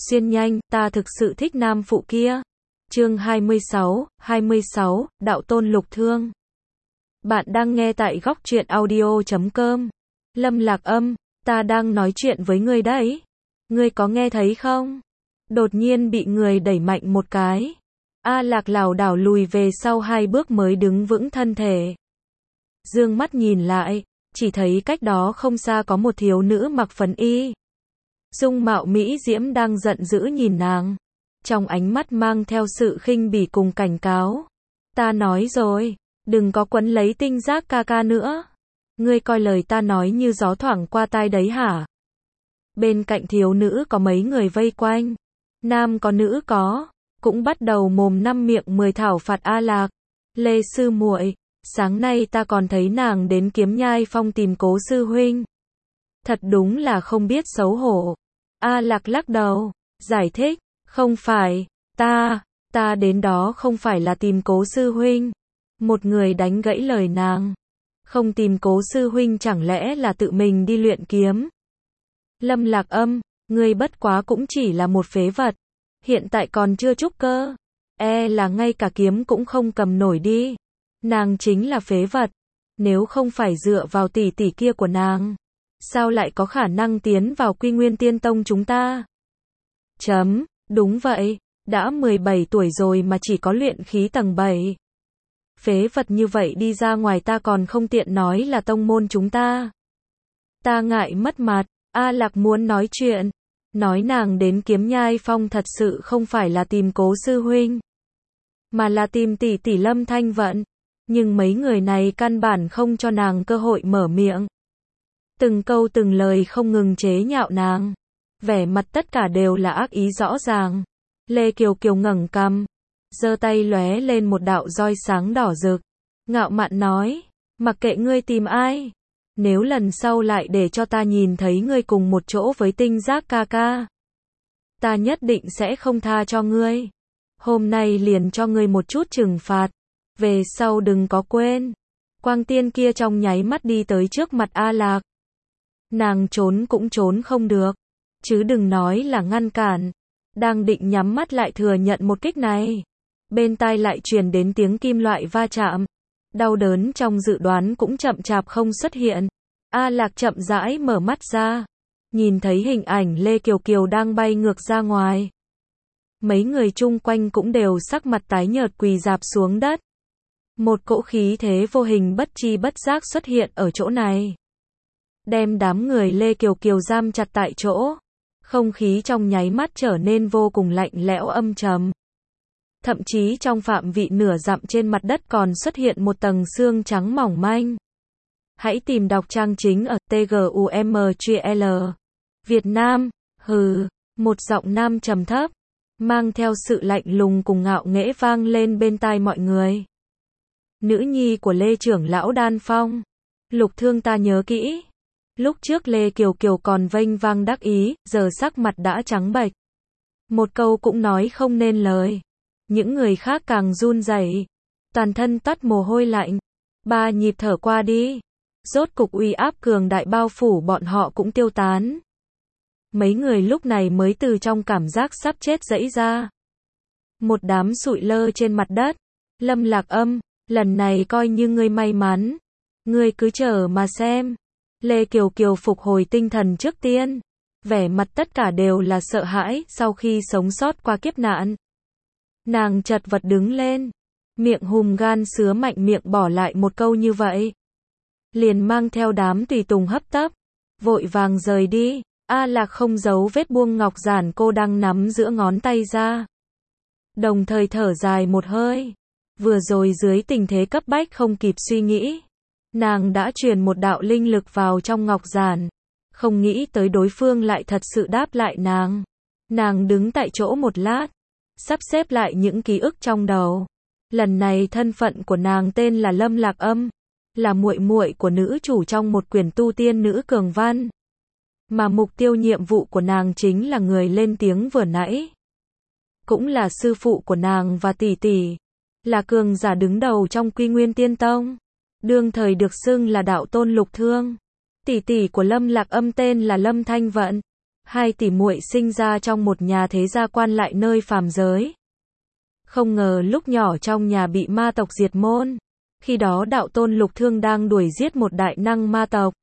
xuyên nhanh, ta thực sự thích nam phụ kia. Chương 26, Đạo Tôn Lục Thương. Bạn đang nghe tại góc truyện audio.com. Lâm Lạc Âm, ta đang nói chuyện với ngươi đấy. Ngươi có nghe thấy không? Đột nhiên bị người đẩy mạnh một cái. A Lạc lảo đảo lùi về sau 2 bước mới đứng vững thân thể. Dương mắt nhìn lại, chỉ thấy cách đó không xa có một thiếu nữ mặc phấn y. Dung mạo mỹ diễm đang giận dữ nhìn nàng. Trong ánh mắt mang theo sự khinh bỉ cùng cảnh cáo. Ta nói rồi, đừng có quấn lấy tinh giác ca ca nữa. Ngươi coi lời ta nói như gió thoảng qua tai đấy hả? Bên cạnh thiếu nữ có mấy người vây quanh. Nam có nữ có. Cũng bắt đầu mồm năm miệng 10 thảo phạt A Lạc. Lê sư muội, sáng nay ta còn thấy nàng đến Kiếm Nhai Phong tìm Cố sư huynh. Thật đúng là không biết xấu hổ. A Lạc lắc đầu, giải thích, không phải, ta đến đó không phải là tìm Cố sư huynh. Một người đánh gãy lời nàng. Không tìm Cố sư huynh chẳng lẽ là tự mình đi luyện kiếm? Lâm Lạc Âm, ngươi bất quá cũng chỉ là một phế vật. Hiện tại còn chưa trúc cơ. Là ngay cả kiếm cũng không cầm nổi đi. Nàng chính là phế vật. Nếu không phải dựa vào tỷ tỷ kia của nàng, sao lại có khả năng tiến vào Quy Nguyên Tiên Tông chúng ta? Đúng vậy, đã 17 tuổi rồi mà chỉ có luyện khí tầng 7. Phế vật như vậy đi ra ngoài ta còn không tiện nói là tông môn chúng ta. Ta ngại mất mặt. A Lạc muốn nói chuyện. Nói nàng đến Kiếm Nhai Phong thật sự không phải là tìm Cố sư huynh, mà là tìm tỷ tỷ Lâm Thanh Vận. Nhưng mấy người này căn bản không cho nàng cơ hội mở miệng. Từng câu từng lời không ngừng chế nhạo nàng. Vẻ mặt tất cả đều là ác ý rõ ràng. Lê Kiều Kiều ngẩng cằm, giơ tay lóe lên một đạo roi sáng đỏ rực. Ngạo mạn nói, mặc kệ ngươi tìm ai. Nếu lần sau lại để cho ta nhìn thấy ngươi cùng một chỗ với tinh giác ca ca, ta nhất định sẽ không tha cho ngươi. Hôm nay liền cho ngươi một chút trừng phạt. Về sau đừng có quên. Quang tiên kia trong nháy mắt đi tới trước mặt A Lạc. Nàng trốn cũng trốn không được. Chứ đừng nói là ngăn cản. Đang định nhắm mắt lại thừa nhận một kích này. Bên tai lại truyền đến tiếng kim loại va chạm. Đau đớn trong dự đoán cũng chậm chạp không xuất hiện. A Lạc chậm rãi mở mắt ra. Nhìn thấy hình ảnh Lê Kiều Kiều đang bay ngược ra ngoài. Mấy người chung quanh cũng đều sắc mặt tái nhợt quỳ rạp xuống đất. Một cỗ khí thế vô hình bất chi bất giác xuất hiện ở chỗ này. Đem đám người Lê Kiều Kiều giam chặt tại chỗ. Không khí trong nháy mắt trở nên vô cùng lạnh lẽo âm trầm. Thậm chí trong phạm vị nửa dặm trên mặt đất còn xuất hiện một tầng xương trắng mỏng manh. Hãy tìm đọc trang chính ở TGUMGL. Việt Nam, một giọng nam trầm thấp, mang theo sự lạnh lùng cùng ngạo nghễ vang lên bên tai mọi người. Nữ nhi của Lê trưởng lão Đan Phong, Lục Thương ta nhớ kỹ. Lúc trước Lê Kiều Kiều còn vênh vang đắc ý, giờ sắc mặt đã trắng bệch. Một câu cũng nói không nên lời. Những người khác càng run rẩy, toàn thân toát mồ hôi lạnh. 3 nhịp thở qua đi, rốt cục uy áp cường đại bao phủ bọn họ cũng tiêu tán. Mấy người lúc này mới từ trong cảm giác sắp chết giãy ra. Một đám sụi lơ trên mặt đất. Lâm Lạc Âm, lần này coi như ngươi may mắn. Ngươi cứ chờ mà xem. Lê Kiều Kiều phục hồi tinh thần trước tiên. Vẻ mặt tất cả đều là sợ hãi sau khi sống sót qua kiếp nạn. Nàng chật vật đứng lên. Miệng hùm gan sứa mạnh miệng bỏ lại một câu như vậy. Liền mang theo đám tùy tùng hấp tấp. Vội vàng rời đi. A Lạc không giấu vết buông ngọc giản cô đang nắm giữa ngón tay ra. Đồng thời thở dài một hơi. Vừa rồi dưới tình thế cấp bách không kịp suy nghĩ. Nàng đã truyền một đạo linh lực vào trong ngọc giản. Không nghĩ tới đối phương lại thật sự đáp lại nàng. Nàng đứng tại chỗ một lát. Sắp xếp lại những ký ức trong đầu. Lần này thân phận của nàng tên là Lâm Lạc Âm. Là muội muội của nữ chủ trong một quyển tu tiên nữ cường văn. Mà mục tiêu nhiệm vụ của nàng chính là người lên tiếng vừa nãy. Cũng là sư phụ của nàng và tỷ tỷ. Là cường giả đứng đầu trong Quy Nguyên Tiên Tông. Đương thời được xưng là Đạo Tôn Lục Thương. Tỷ tỷ của Lâm Lạc Âm tên là Lâm Thanh Vận. Hai tỷ muội sinh ra trong một nhà thế gia quan lại nơi phàm giới. Không ngờ lúc nhỏ trong nhà bị ma tộc diệt môn. Khi đó đạo tôn Lục Thương đang đuổi giết một đại năng ma tộc.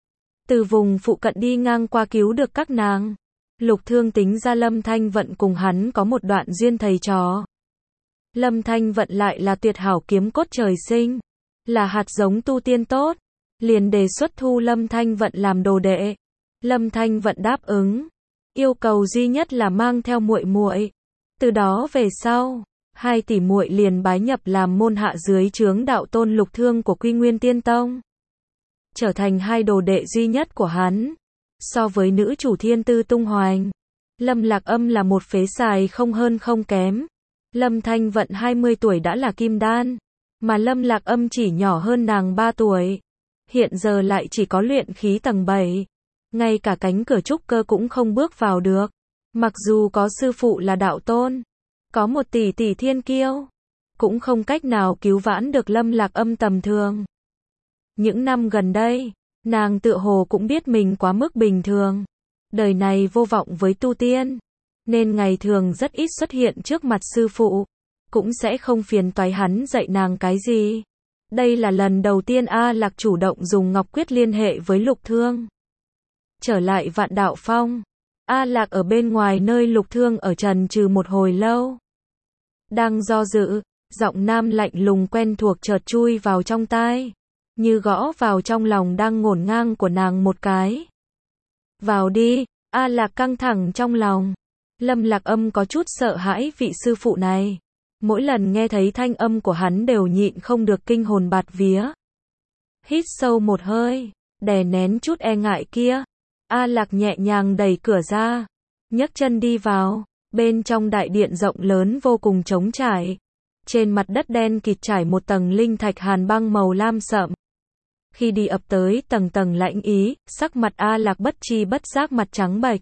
Từ vùng phụ cận đi ngang qua cứu được các nàng. Lục Thương tính ra Lâm Thanh Vận cùng hắn có một đoạn duyên thầy trò. Lâm Thanh Vận lại là tuyệt hảo kiếm cốt trời sinh, là hạt giống tu tiên tốt, liền đề xuất thu Lâm Thanh Vận làm đồ đệ. Lâm Thanh Vận đáp ứng, yêu cầu duy nhất là mang theo muội muội. Từ đó về sau, hai tỷ muội liền bái nhập làm môn hạ dưới trướng đạo tôn Lục Thương của Quy Nguyên Tiên Tông, trở thành hai đồ đệ duy nhất của hắn. So với nữ chủ Thiên Tư tung hoành, Lâm Lạc Âm là một phế sài không hơn không kém. Lâm Thanh Vận 20 tuổi đã là kim đan, mà Lâm Lạc Âm chỉ nhỏ hơn nàng 3 tuổi. Hiện giờ lại chỉ có luyện khí tầng 7, ngay cả cánh cửa trúc cơ cũng không bước vào được. Mặc dù có sư phụ là đạo tôn, có một tỷ tỷ thiên kiêu, cũng không cách nào cứu vãn được Lâm Lạc Âm tầm thường. Những năm gần đây, nàng tựa hồ cũng biết mình quá mức bình thường, đời này vô vọng với tu tiên, nên ngày thường rất ít xuất hiện trước mặt sư phụ, cũng sẽ không phiền toái hắn dạy nàng cái gì. Đây là lần đầu tiên A Lạc chủ động dùng Ngọc Quyết liên hệ với Lục Thương. Trở lại Vạn Đạo Phong, A Lạc ở bên ngoài nơi Lục Thương ở chần chừ một hồi lâu. Đang do dự, giọng nam lạnh lùng quen thuộc chợt chui vào trong tai, như gõ vào trong lòng đang ngổn ngang của nàng một cái. Vào đi, A Lạc căng thẳng trong lòng. Lâm Lạc Âm có chút sợ hãi vị sư phụ này. Mỗi lần nghe thấy thanh âm của hắn đều nhịn không được kinh hồn bạt vía. Hít sâu một hơi, đè nén chút e ngại kia. A Lạc nhẹ nhàng đẩy cửa ra, nhấc chân đi vào. Bên trong đại điện rộng lớn vô cùng trống trải. Trên mặt đất đen kịt trải một tầng linh thạch hàn băng màu lam sậm. Khi đi ập tới tầng tầng lạnh ý, sắc mặt A Lạc bất chi bất giác mặt trắng bệch.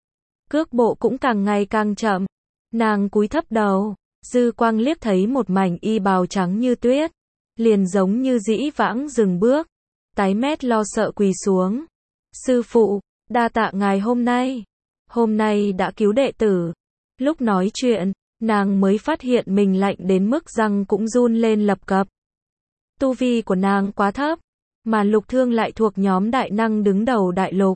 Cước bộ cũng càng ngày càng chậm. Nàng cúi thấp đầu, dư quang liếc thấy một mảnh y bào trắng như tuyết, liền giống như dĩ vãng dừng bước, tái mét lo sợ quỳ xuống. Sư phụ, đa tạ ngài hôm nay đã cứu đệ tử. Lúc nói chuyện, nàng mới phát hiện mình lạnh đến mức răng cũng run lên lập cập. Tu vi của nàng quá thấp, mà Lục Thương lại thuộc nhóm đại năng đứng đầu đại lục.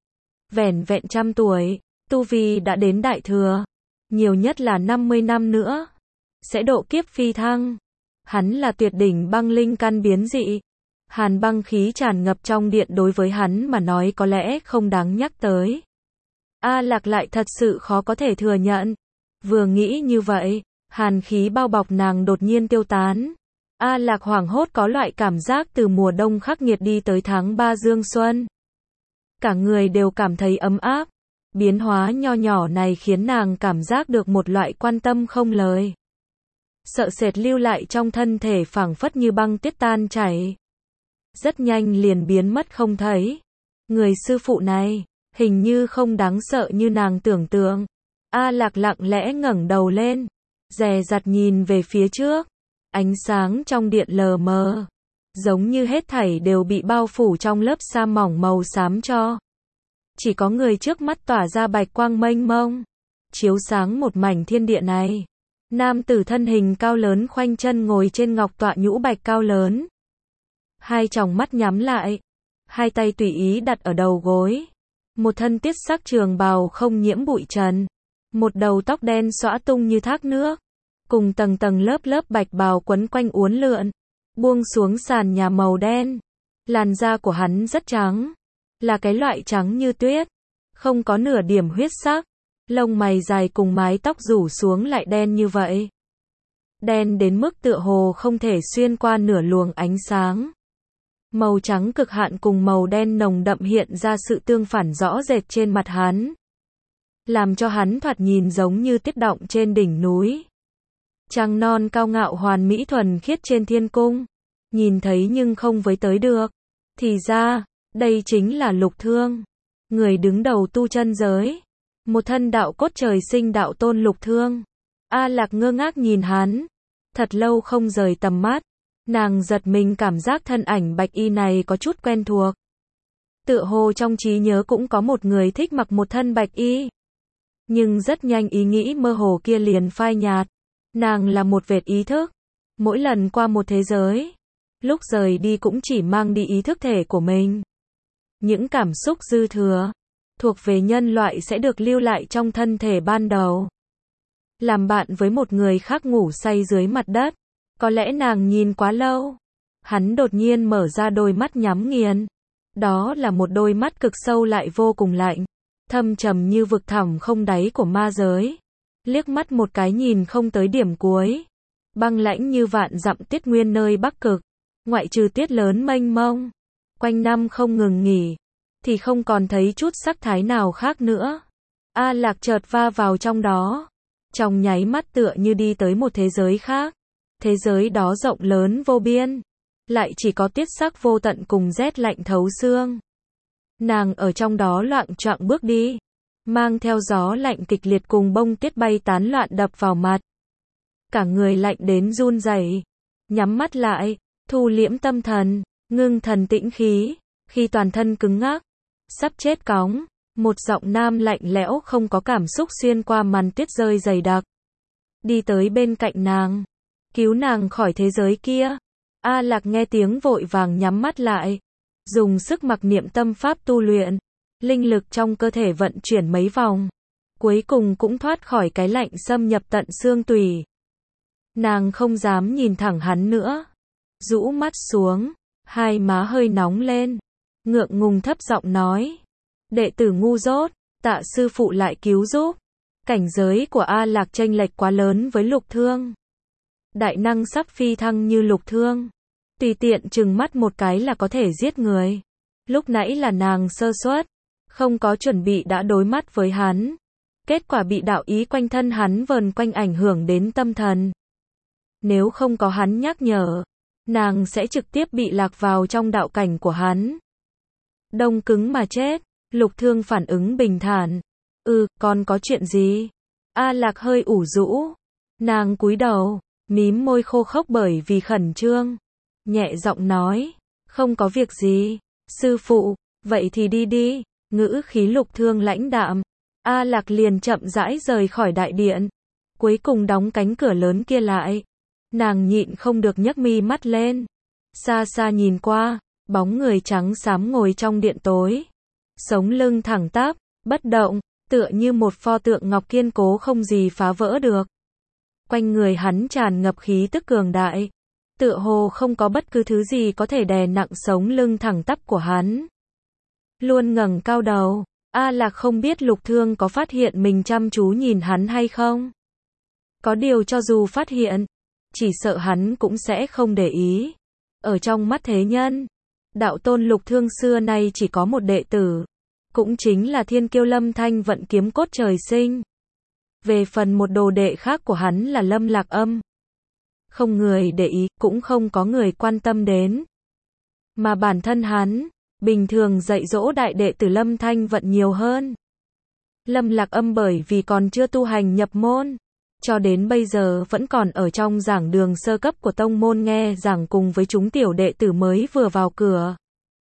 Vẻn vẹn 100 tuổi, tu vi đã đến đại thừa, nhiều nhất là 50 năm nữa sẽ độ kiếp phi thăng. Hắn là tuyệt đỉnh băng linh căn biến dị, hàn băng khí tràn ngập trong điện đối với hắn mà nói có lẽ không đáng nhắc tới. A Lạc lại thật sự khó có thể thừa nhận. Vừa nghĩ như vậy, hàn khí bao bọc nàng đột nhiên tiêu tán. A Lạc hoảng hốt có loại cảm giác từ mùa đông khắc nghiệt đi tới tháng 3 dương xuân. Cả người đều cảm thấy ấm áp. Biến hóa nho nhỏ này khiến nàng cảm giác được một loại quan tâm không lời. Sợ sệt lưu lại trong thân thể phảng phất như băng tuyết tan chảy. Rất nhanh liền biến mất không thấy. Người sư phụ này, hình như không đáng sợ như nàng tưởng tượng. A Lạc lặng lẽ ngẩng đầu lên, dè dặt nhìn về phía trước. Ánh sáng trong điện lờ mờ, giống như hết thảy đều bị bao phủ trong lớp sa mỏng màu xám cho. Chỉ có người trước mắt tỏa ra bạch quang mênh mông, chiếu sáng một mảnh thiên địa này. Nam tử thân hình cao lớn khoanh chân ngồi trên ngọc tọa nhũ bạch cao lớn. Hai tròng mắt nhắm lại, hai tay tùy ý đặt ở đầu gối. Một thân tiết sắc trường bào không nhiễm bụi trần, một đầu tóc đen xõa tung như thác nước, cùng tầng tầng lớp lớp bạch bào quấn quanh uốn lượn, buông xuống sàn nhà màu đen. Làn da của hắn rất trắng, là cái loại trắng như tuyết, không có nửa điểm huyết sắc. Lông mày dài cùng mái tóc rủ xuống lại đen như vậy. Đen đến mức tựa hồ không thể xuyên qua nửa luồng ánh sáng. Màu trắng cực hạn cùng màu đen nồng đậm hiện ra sự tương phản rõ rệt trên mặt hắn, làm cho hắn thoạt nhìn giống như tuyết động trên đỉnh núi. Trăng non cao ngạo hoàn mỹ thuần khiết trên thiên cung, nhìn thấy nhưng không với tới được. Thì ra, đây chính là Lục Thương, người đứng đầu tu chân giới. Một thân đạo cốt trời sinh đạo tôn Lục Thương. A Lạc ngơ ngác nhìn hắn, thật lâu không rời tầm mắt. Nàng giật mình cảm giác thân ảnh bạch y này có chút quen thuộc. Tựa hồ trong trí nhớ cũng có một người thích mặc một thân bạch y. Nhưng rất nhanh ý nghĩ mơ hồ kia liền phai nhạt. Nàng là một vệt ý thức. Mỗi lần qua một thế giới, lúc rời đi cũng chỉ mang đi ý thức thể của mình. Những cảm xúc dư thừa, thuộc về nhân loại sẽ được lưu lại trong thân thể ban đầu. Làm bạn với một người khác ngủ say dưới mặt đất. Có lẽ nàng nhìn quá lâu. Hắn đột nhiên mở ra đôi mắt nhắm nghiền. Đó là một đôi mắt cực sâu lại vô cùng lạnh. Thâm trầm như vực thẳm không đáy của ma giới. Liếc mắt một cái nhìn không tới điểm cuối. Băng lãnh như vạn dặm tiết nguyên nơi Bắc Cực. Ngoại trừ tiết lớn mênh mông, quanh năm không ngừng nghỉ, thì không còn thấy chút sắc thái nào khác nữa. A Lạc chợt va vào trong đó. Trong nháy mắt tựa như đi tới một thế giới khác. Thế giới đó rộng lớn vô biên. Lại chỉ có tiết sắc vô tận cùng rét lạnh thấu xương. Nàng ở trong đó loạng choạng bước đi. Mang theo gió lạnh kịch liệt cùng bông tuyết bay tán loạn đập vào mặt. Cả người lạnh đến run rẩy. Nhắm mắt lại, thu liễm tâm thần, ngưng thần tĩnh khí. Khi toàn thân cứng ngắc, sắp chết cóng, một giọng nam lạnh lẽo không có cảm xúc xuyên qua màn tuyết rơi dày đặc. Đi tới bên cạnh nàng. Cứu nàng khỏi thế giới kia. A Lạc nghe tiếng vội vàng nhắm mắt lại. Dùng sức mặc niệm tâm pháp tu luyện. Linh lực trong cơ thể vận chuyển mấy vòng. Cuối cùng cũng thoát khỏi cái lạnh xâm nhập tận xương tủy. Nàng không dám nhìn thẳng hắn nữa. Rũ mắt xuống. Hai má hơi nóng lên. Ngượng ngùng thấp giọng nói. Đệ tử ngu dốt. Tạ sư phụ lại cứu giúp. Cảnh giới của A Lạc chênh lệch quá lớn với Lục Thương. Đại năng sắp phi thăng như Lục Thương. Tùy tiện chừng mắt một cái là có thể giết người. Lúc nãy là nàng sơ suất. Không có chuẩn bị đã đối mắt với hắn. Kết quả bị đạo ý quanh thân hắn vờn quanh ảnh hưởng đến tâm thần. Nếu không có hắn nhắc nhở, nàng sẽ trực tiếp bị lạc vào trong đạo cảnh của hắn. Đông cứng mà chết. Lục Thương phản ứng bình thản. Còn có chuyện gì? A Lạc hơi ủ rũ. Nàng cúi đầu, mím môi khô khốc bởi vì khẩn trương. Nhẹ giọng nói, không có việc gì. Sư phụ, vậy thì đi đi. Ngữ khí Lục Thương lãnh đạm. A Lạc liền chậm rãi rời khỏi đại điện. Cuối cùng đóng cánh cửa lớn kia lại. Nàng nhịn không được nhấc mi mắt lên. Xa xa nhìn qua, bóng người trắng xám ngồi trong điện tối. Sống lưng thẳng tắp, bất động, tựa như một pho tượng ngọc kiên cố không gì phá vỡ được. Quanh người hắn tràn ngập khí tức cường đại. Tựa hồ không có bất cứ thứ gì có thể đè nặng sống lưng thẳng tắp của hắn. Luôn ngẩng cao đầu, A Lạc không biết Lục Thương có phát hiện mình chăm chú nhìn hắn hay không. Có điều cho dù phát hiện, chỉ sợ hắn cũng sẽ không để ý. Ở trong mắt thế nhân, đạo tôn Lục Thương xưa nay chỉ có một đệ tử. Cũng chính là thiên kiêu Lâm Thanh Vận kiếm cốt trời sinh. Về phần một đồ đệ khác của hắn là Lâm Lạc Âm. Không người để ý, cũng không có người quan tâm đến. Mà bản thân hắn, bình thường dạy dỗ đại đệ tử Lâm Thanh Vận nhiều hơn. Lâm Lạc Âm bởi vì còn chưa tu hành nhập môn, cho đến bây giờ vẫn còn ở trong giảng đường sơ cấp của tông môn nghe giảng cùng với chúng tiểu đệ tử mới vừa vào cửa.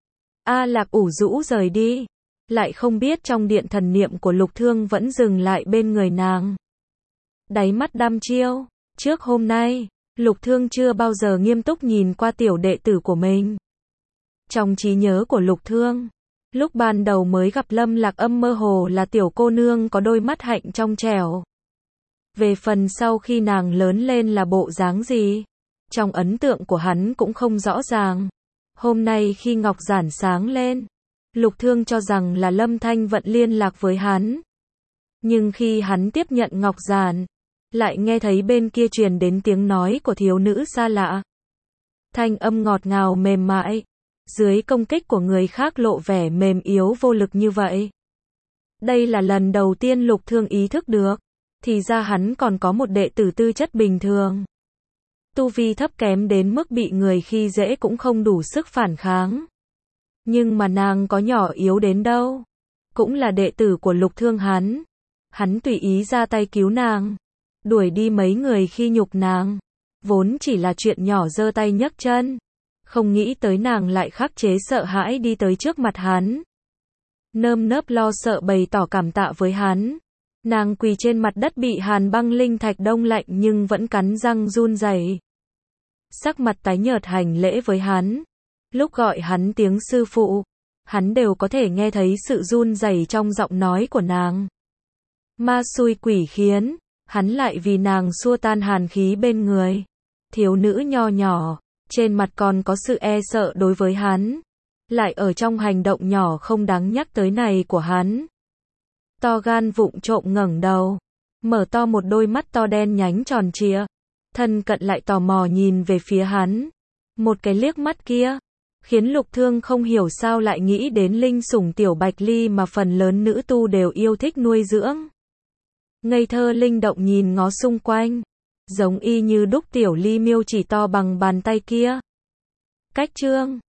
A Lạc ủ rũ rời đi, lại không biết trong điện thần niệm của Lục Thương vẫn dừng lại bên người nàng. Đáy mắt đăm chiêu, trước hôm nay, Lục Thương chưa bao giờ nghiêm túc nhìn qua tiểu đệ tử của mình. Trong trí nhớ của Lục Thương, lúc ban đầu mới gặp Lâm Lạc Âm mơ hồ là tiểu cô nương có đôi mắt hạnh trong trẻo. Về phần sau khi nàng lớn lên là bộ dáng gì, trong ấn tượng của hắn cũng không rõ ràng. Hôm nay khi ngọc giản sáng lên, Lục Thương cho rằng là Lâm Thanh Vận liên lạc với hắn. Nhưng khi hắn tiếp nhận ngọc giản, lại nghe thấy bên kia truyền đến tiếng nói của thiếu nữ xa lạ. Thanh âm ngọt ngào mềm mại, dưới công kích của người khác lộ vẻ mềm yếu vô lực như vậy. Đây là lần đầu tiên Lục Thương ý thức được, thì ra hắn còn có một đệ tử tư chất bình thường. Tu vi thấp kém đến mức bị người khi dễ cũng không đủ sức phản kháng. Nhưng mà nàng có nhỏ yếu đến đâu, cũng là đệ tử của Lục Thương hắn. Hắn tùy ý ra tay cứu nàng, đuổi đi mấy người khi nhục nàng. Vốn chỉ là chuyện nhỏ giơ tay nhấc chân. Không nghĩ tới nàng lại khắc chế sợ hãi đi tới trước mặt hắn. nơm nớp lo sợ bày tỏ cảm tạ với hắn. Nàng quỳ trên mặt đất bị hàn băng linh thạch đông lạnh nhưng vẫn cắn răng run rẩy. Sắc mặt tái nhợt hành lễ với hắn. Lúc gọi hắn tiếng sư phụ, hắn đều có thể nghe thấy sự run rẩy trong giọng nói của nàng. Ma xui quỷ khiến, hắn lại vì nàng xua tan hàn khí bên người. Thiếu nữ nho nhỏ, trên mặt còn có sự e sợ đối với hắn. Lại ở trong hành động nhỏ không đáng nhắc tới này của hắn. To gan vụng trộm ngẩng đầu, mở to một đôi mắt to đen nhánh tròn trịa, thân cận lại tò mò nhìn về phía hắn. Một cái liếc mắt kia, khiến Lục Thương không hiểu sao lại nghĩ đến linh sủng tiểu Bạch Ly mà phần lớn nữ tu đều yêu thích nuôi dưỡng. Ngây thơ linh động nhìn ngó xung quanh, giống y như đúc tiểu Ly miêu chỉ to bằng bàn tay kia. Cách chương